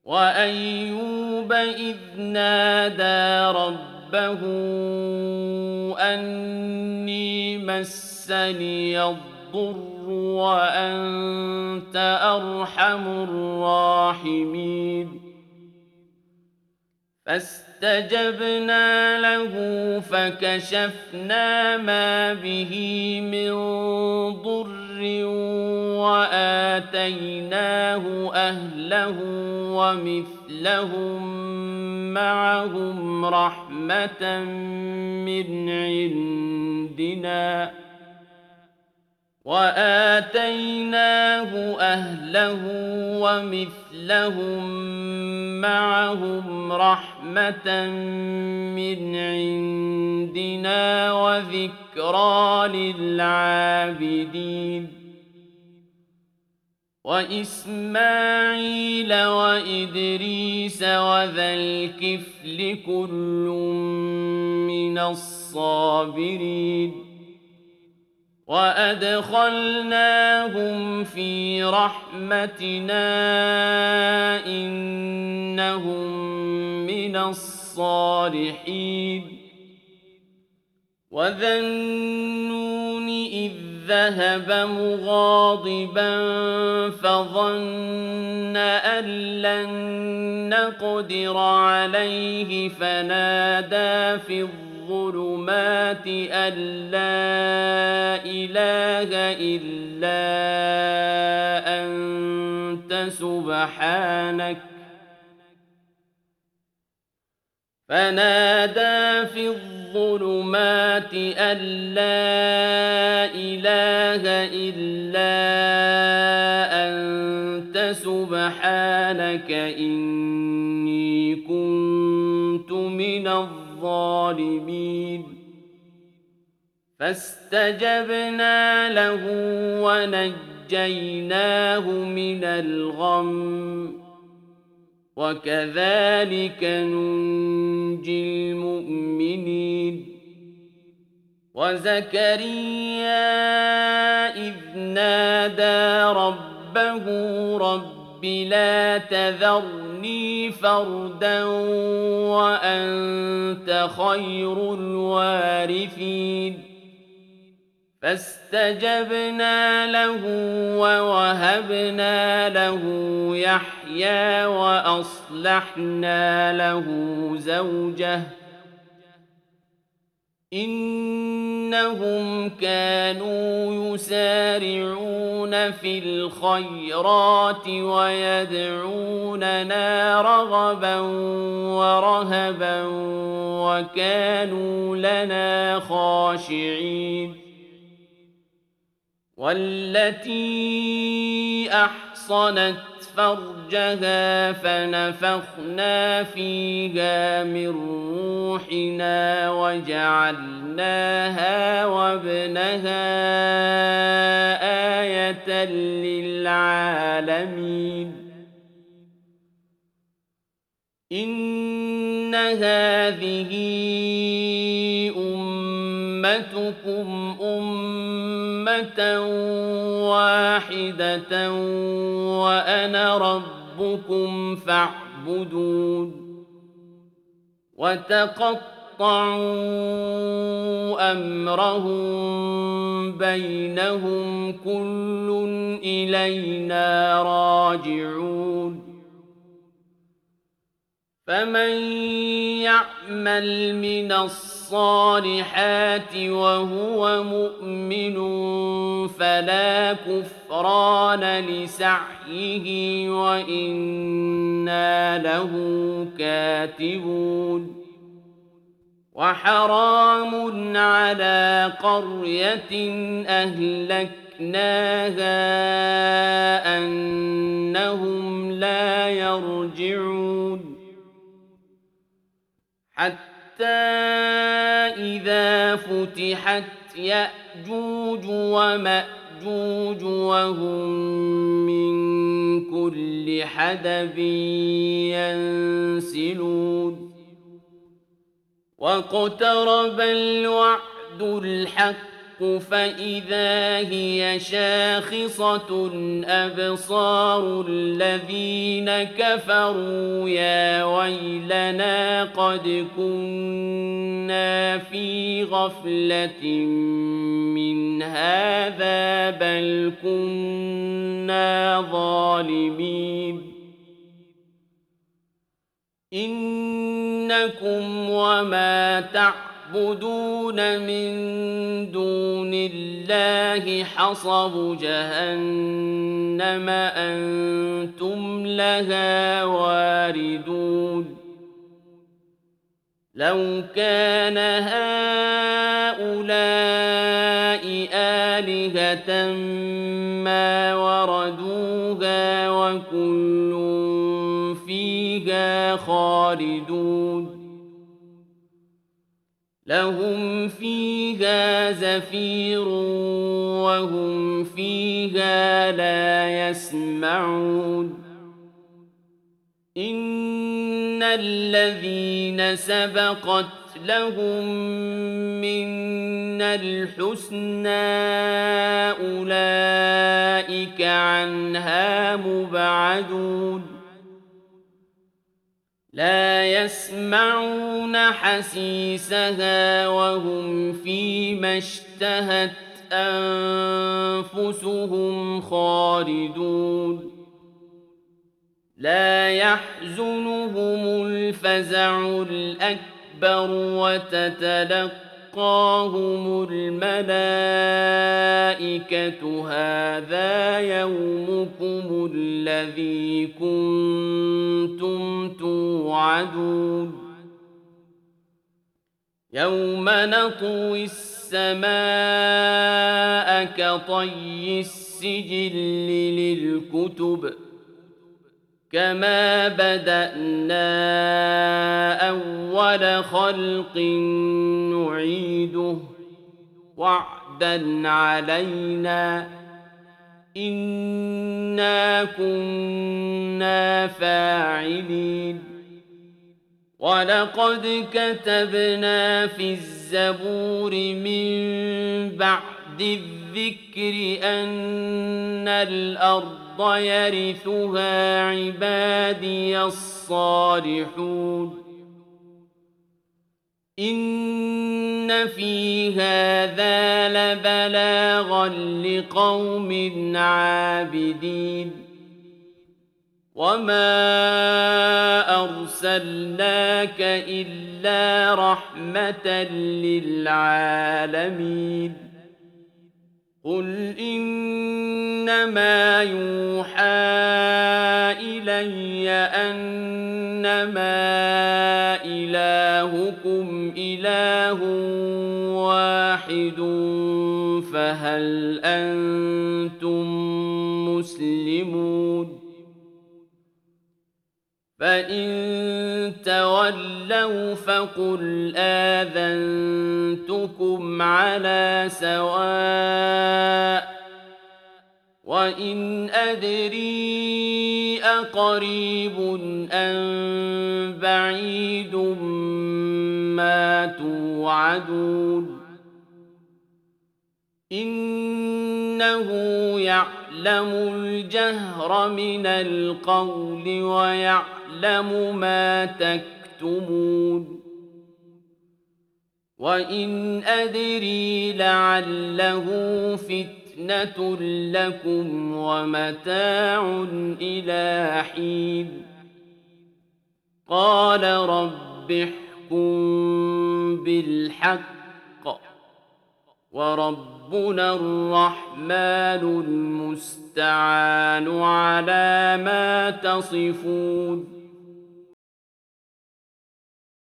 وأيوب إذ نادى ربه أني مسني الضر وأنت أرحم الراحمين فاستجبنا له فكشفنا ما به من ضر وآتيناه أهله ومثلهم معهم رحمة من عندنا وآتيناه أهله ومثلهم معهم رحمة من عندنا وذكرى للعابدين وإسماعيل وإدريس وذا الكفل كل من الصابرين وأدخلناهم في رحمتنا إنهم من الصالحين وذا النون إذ ذهب مغاضبا فظن أن لن نقدر عليه فنادى في الظلمات أن لا إله إلا أنت سبحانك أن لا إله إلا أنت سبحانك إني كنت من الظالمين فاستجبنا له ونجيناه من الغم وكذلك ننجي المؤمنين وزكريا إذ نادى ربه رب لا تذرني فردا وأنت خير الوارثين فاستجبنا له ووهبنا له يحيى وأصلحنا له زوجه إنهم كانوا يسارعون في الخيرات ويدعوننا رغبا ورهبا وكانوا لنا خاشعين والتي أحصنت فرجها فنفخنا فيها من روحنا وجعلناها وابنها آية للعالمين إن هذه أمتكم أمة واحدة وأنا ربكم فاعبدون وتقطعوا أمرهم بينهم كل إلينا راجعون فمن يعمل من الصالحات وهو مؤمن فلا كفران لسعيه وإنا له كاتبون وحرام على قرية أهلكناها أنهم لا يرجعون حتى إذا فتحت يأجوج ومأجوج وهم من كل حدب ينسلون واقترب الوعد الحق فإذا هي شاخصة أبصار الذين كفروا يا ويلنا قد كنا في غفلة من هذا بل كنا ظالمين إنكم وما تعبدون من دون الله حصب جهنم أنتم لها واردون لو كان هؤلاء آلهة ما وردوها وكل فيها خالدون لهم فيها زفير وهم فيها لا يسمعون إن الذين سبقت لهم منا الحسنى أولئك عنها مبعدون لا يسمعون حسيسها وهم فيما اشتهت أنفسهم خالدون لا يحزنهم الفزع الأكبر وتتلقاهم الملائكة هذا يومكم الذي كنتم توعدون يوم نطوي السماء كطي السجل للكتب كما بدأنا أول خلق نعيده وعدا علينا إنا كنا فاعلين ولقد كتبنا في الزبور من بعد الذكر أن الأرض يرثها عبادي الصالحون إن في هذا لبلاغا لقوم عابدين وما أرسلناك إلا رحمة للعالمين قل إنما يوحى إلي أنما إلهكم إله واحد فهل أنتم مسلمون فإن تولوا فقل آذنتكم على سواء وإن أدري أقريب أم بعيد ما توعدون إنه يعلم الجهر من القول ويعلم ما تكتمون وإن أدري لعله فتنة لكم ومتاع إلى حين قال رب احكم بالحق وربنا الرحمن المستعان على ما تصفون